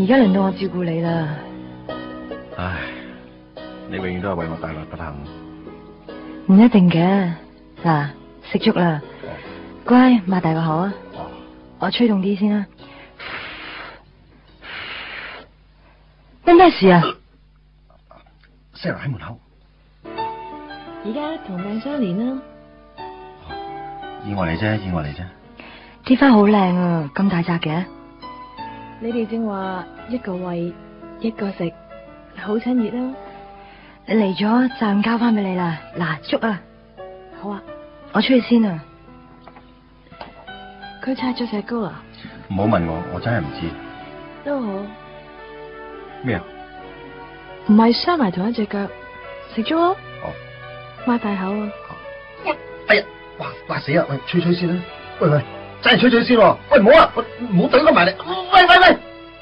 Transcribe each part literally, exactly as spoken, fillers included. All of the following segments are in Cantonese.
而家輪到我照顧你啦。 唉，你永遠都係為我帶來不幸。 唔一定嘅，嗱，食粥啦，乖，擘大個口啊，我吹動啲先啦。咩咩事啊？ Sarah 喺門口。 而家同命相連啦。 意外嚟啫，意外嚟啫。 啲花好靚啊，咁大紮嘅。 你哋正話一個餵一個食，好親熱啦。 你嚟咗就交翻俾你啦。嗱，粥啊。 好啊， 我出去先啊。 佢拆咗石膏啦。 唔好問我，我真係唔知。 都好。 咩啊？ 唔係雙埋同一隻腳，食粥咯。 哦。 擘大口啊！ 哎呀，哇，辣死啊！喂，吹吹先啦。喂喂，真係吹吹先喎。喂，唔好啊，唔好懟佢埋嚟。喂喂喂！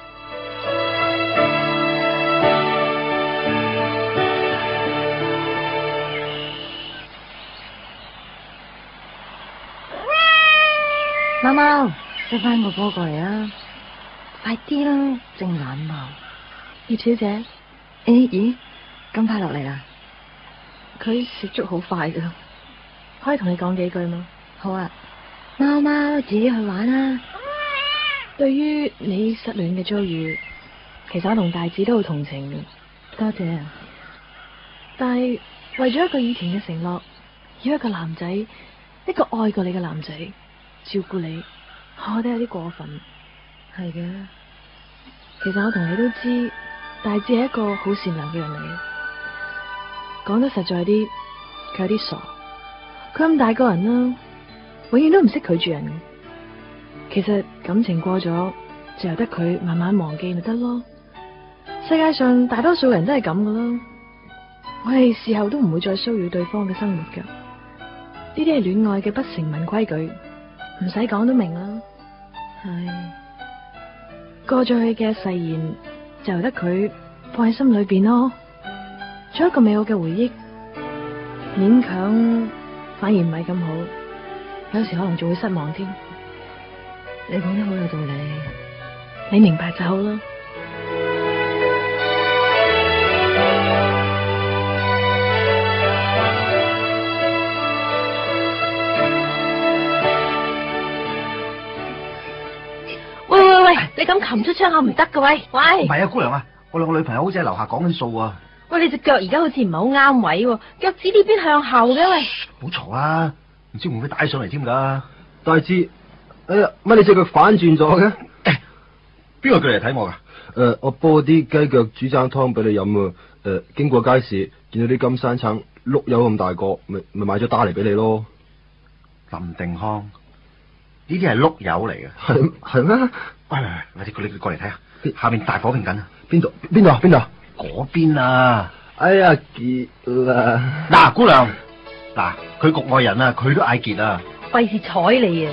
貓貓，執翻個波過嚟啦！快啲啦，正眼冒。 葉小姐， 誒咦，咁快落嚟啦？ 佢食粥好快噶，可以同你講幾句嗎？ 好啊，貓貓自己去玩啦。 對於你失戀嘅遭遇，其實我同大志都好同情嘅。 多謝啊。 但係為咗一個以前嘅承諾，要一個男仔，一個愛過你嘅男仔照顧你，我覺得有啲過分。 係嘅， 其實我同你都知，大志係一個好善良嘅人嚟嘅。講得實在啲，佢有啲傻。佢咁大個人啦，永遠都唔識拒絕人嘅。其實感情過咗，就由得佢慢慢忘記咪得咯。世界上大多數人都係咁噶啦。我哋事後都唔會再騷擾對方嘅生活噶。呢啲係戀愛嘅不成文規矩，唔使講都明啦。 係過咗去嘅誓言，就由得佢放喺心裏邊咯。做一個美好嘅回憶，勉強反而唔係咁好，有時可能仲會失望添。 你講得好有道理， 你明白就好啦。喂喂喂，你咁擒出窗口唔得噶喂！喂， 唔係啊，姑娘啊，我兩個女朋友好似喺樓下講緊數啊。 喂，你隻腳而家好似唔係好啱位喎，腳趾呢邊向後嘅喂。 唔好嘈啦，唔知會唔會帶上嚟添噶？ 大志，哎呀，乜你隻腳反轉咗嘅？ 邊個叫嚟睇我噶？ 誒、呃，我煲啲雞腳煮爭湯俾你飲啊！誒、呃，經過街市見到啲金山橙碌柚咁大個，咪咪買咗打嚟俾你咯。 林定康，呢啲係碌柚嚟嘅。 係係咩？ 喂喂喂，快啲過嚟過嚟睇下，下面大火拼緊啊！ 邊度邊度啊邊度啊？ 嗰邊啊！ 哎呀，結啦！ 嗱，姑娘，嗱，佢局外人啊，佢都嗌結啊！ 費事睬你啊！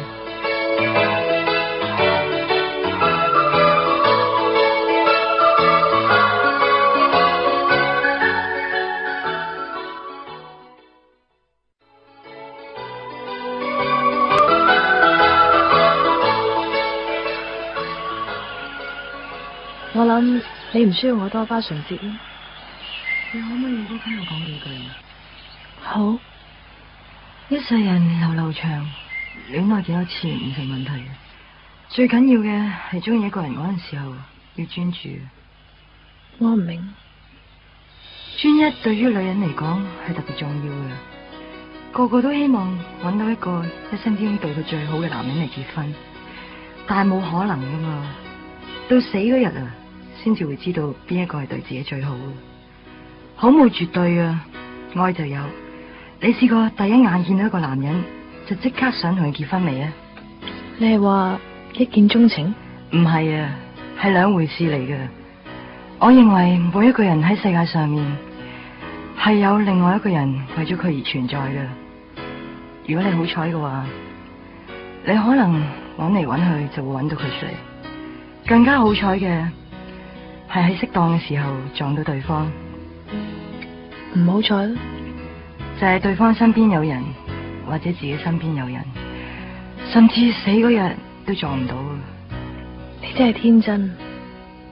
我諗你唔需要我多花唇舌啦。 你可唔可以多聽我講幾句啊？ 好， 一世人流流長，戀愛幾多次唔成問題嘅。最緊要嘅係中意一個人嗰陣時候要專注。 我唔明， 專一對於女人嚟講係特別重要嘅。個個都希望揾到一個一生之中對佢最好嘅男人嚟結婚，但係冇可能噶嘛。到死嗰日啊，先至會知道邊一個係對自己最好嘅。好冇絕對啊，愛就有。你試過第一眼見到一個男人就即刻想同佢結婚未啊？ 你係話一見鍾情？ 唔係啊，係兩回事嚟嘅。我認為每一個人喺世界上面係有另外一個人為咗佢而存在嘅。如果你好彩嘅話，你可能揾嚟揾去就會揾到佢出嚟。更加好彩嘅係喺適當嘅時候撞到對方。 唔好彩啦， 就係對方身邊有人，或者自己身邊有人，甚至死嗰日都撞唔到。 你真係天真。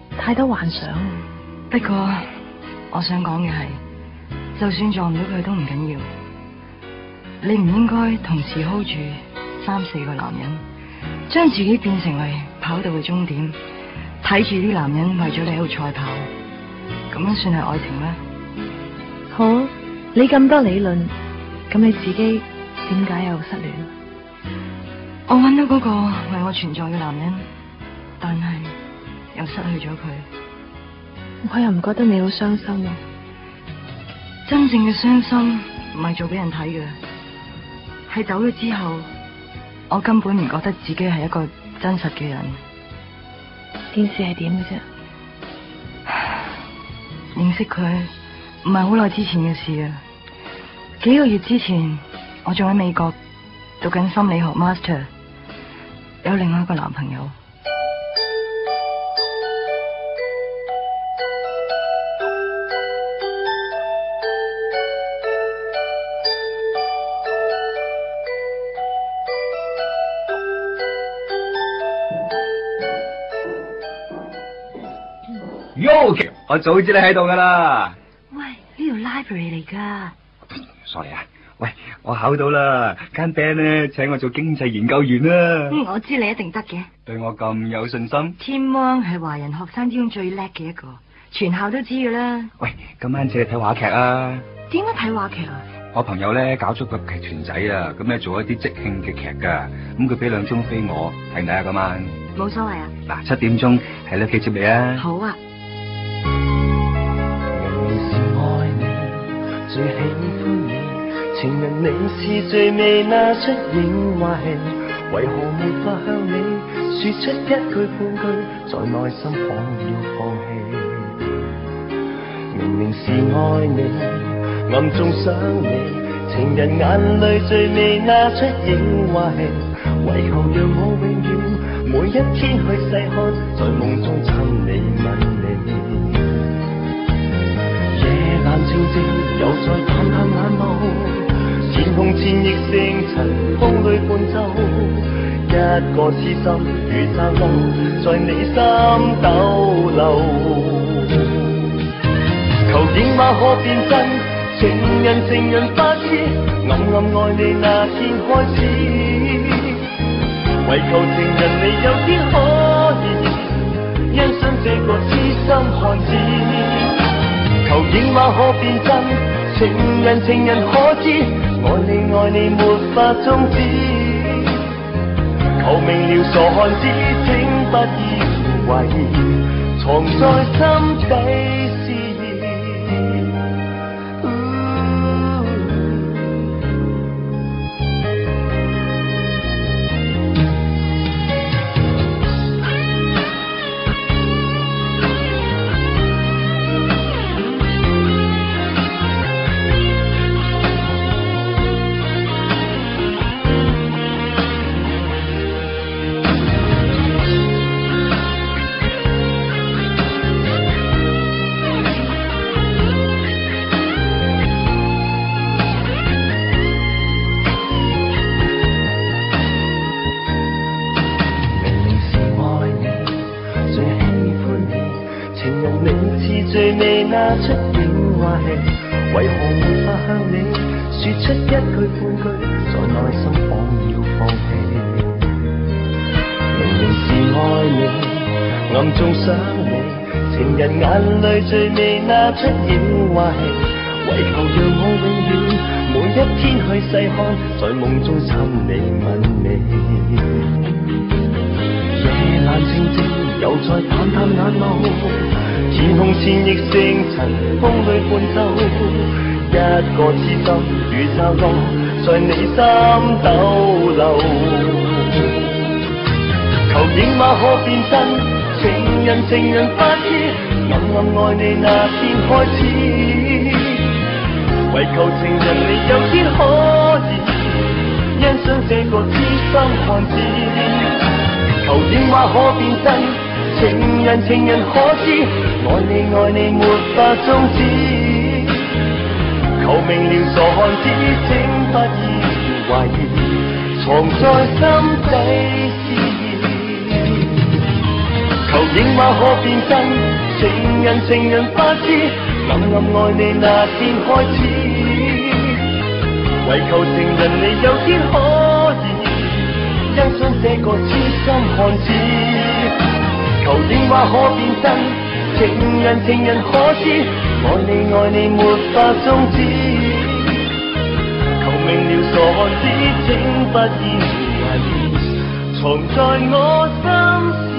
太多幻想。 不過我想講嘅係，就算撞唔到佢都唔緊要，你唔應該同時 hold 住三四個男人，將自己變成為跑道嘅終點，睇住啲男人為咗你喺度賽跑，咁樣算係愛情咩？ 好啊，你咁多理論，咁你自己點解又失戀？ 我揾到嗰個為我存在嘅男人，但係又失去咗佢。 我又唔覺得你好傷心喎。 真正嘅傷心唔係做俾人睇嘅，係走咗之後，我根本唔覺得自己係一個真實嘅人。 件事係點嘅啫？ 認識佢唔係好耐之前嘅事啊，幾個月之前我仲喺美國讀緊心理學 master， 有另外一個男朋友。 喲，我早知你喺度噶啦。 喂，呢度 library 嚟噶。 sorry 啊，喂，我考到啦，間 band 咧請我做經濟研究員啦。 嗯，我知你一定得嘅。 對我咁有信心。 天汪係華人學生之中最叻嘅一個，全校都知噶啦。 喂，今晚借你睇話劇啊？ 點解睇話劇啊？ 我朋友咧搞咗個劇團仔啊，咁咧做一啲即興嘅劇噶，咁佢俾兩張飛我，睇唔睇啊？今晚冇所謂啊。嗱， 七點鐘喺呢屋企接你啊。 好啊。 最喜歡你，情人你是最未拿出影壞氣，為何沒法向你說出一句半句，在內心仿要放棄。明明是愛你，暗中想你，情人眼淚最未拿出影壞氣，為求讓我永遠每一天去細看，在夢中親你吻你。冷靜靜又再淡淡眼眸，天空千億星塵風裏伴奏，一個痴心如驟浪，在你心逗留。求影馬可變真，情人情人不知，暗暗愛你那天開始，為求情人你有天可以欣賞這個痴心漢子。求影馬可變真，情人情人可知，愛你愛你沒法終止。求明了傻漢子，請不以為藏在心底思念。最未拿出影壞氣，為何沒法向你說出一句半句，在內心仿要放棄。明明是愛你，暗中想你，情人眼淚最未拿出影壞氣，為求讓我永遠每一天去細看，在夢中親你吻你。夜闌靜靜，又再淡淡眼眸。天空千億星塵風裏伴奏，一個痴心如驟浪，在你心逗留。求影馬可變真，情人情人不知，暗暗愛你那天開始，為求情人你有天可以欣賞這個痴心漢子。求影馬可變真，情人情人可知，愛你愛你沒法終止。求明了傻漢子，請不以為藏在心底思念。 求影畫可變真，情人情人不知，暗暗愛你那天開始，唯求情人你有天可以欣賞這個痴心漢子。求影畫可變真，情人情人可知，愛你愛你沒法終止。求明了傻漢子，請不要懷疑，藏在我心。